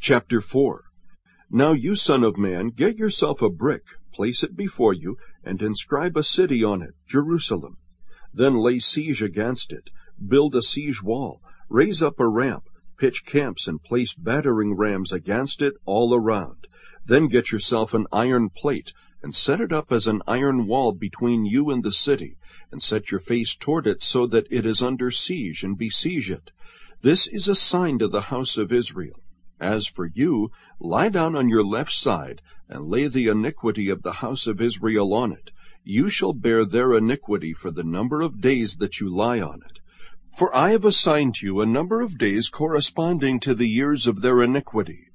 Chapter 4. Now you, son of man, get yourself a brick, place it before you, and inscribe a city on it, Jerusalem. Then lay siege against it, build a siege wall, raise up a ramp, pitch camps, and place battering rams against it all around. Then get yourself an iron plate, and set it up as an iron wall between you and the city, and set your face toward it so that it is under siege, and besiege it. This is a sign to the house of Israel. As for you, lie down on your left side, and lay the iniquity of the house of Israel on it. You shall bear their iniquity for the number of days that you lie on it. For I have assigned to you a number of days corresponding to the years of their iniquity,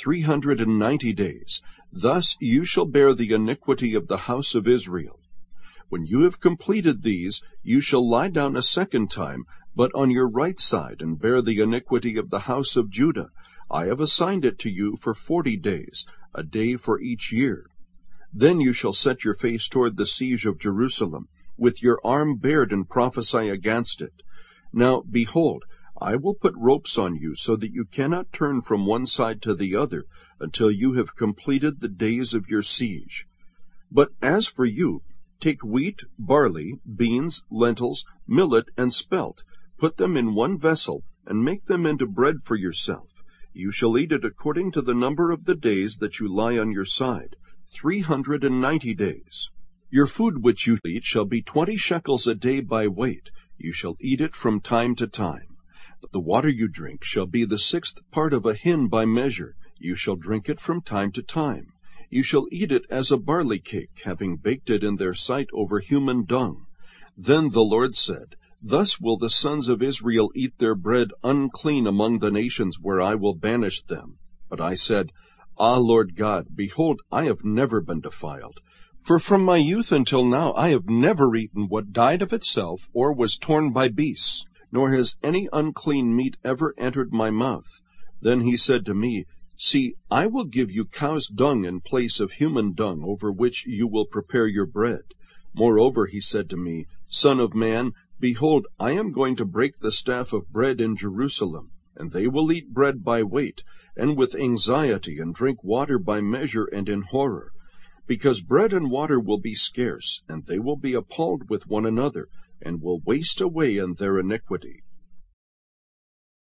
390 days. Thus you shall bear the iniquity of the house of Israel. When you have completed these, you shall lie down a second time, but on your right side, and bear the iniquity of the house of Judah. I have assigned it to you for 40 days, a day for each year. Then you shall set your face toward the siege of Jerusalem, with your arm bared, and prophesy against it. Now, behold, I will put ropes on you, so that you cannot turn from one side to the other, until you have completed the days of your siege. But as for you, take wheat, barley, beans, lentils, millet, and spelt, put them in one vessel, and make them into bread for yourself. You shall eat it according to the number of the days that you lie on your side, 390 days. Your food which you eat shall be 20 shekels a day by weight. You shall eat it from time to time. The water you drink shall be the 6th part of a hin by measure. You shall drink it from time to time. You shall eat it as a barley cake, having baked it in their sight over human dung. Then the Lord said, Thus will the sons of Israel eat their bread unclean among the nations where I will banish them. But I said, Ah, Lord God, behold, I have never been defiled. For from my youth until now I have never eaten what died of itself, or was torn by beasts, nor has any unclean meat ever entered my mouth. Then he said to me, See, I will give you cow's dung in place of human dung, over which you will prepare your bread. Moreover, he said to me, Son of man, behold, I am going to break the staff of bread in Jerusalem, and they will eat bread by weight, and with anxiety, and drink water by measure and in horror. Because bread and water will be scarce, and they will be appalled with one another, and will waste away in their iniquity.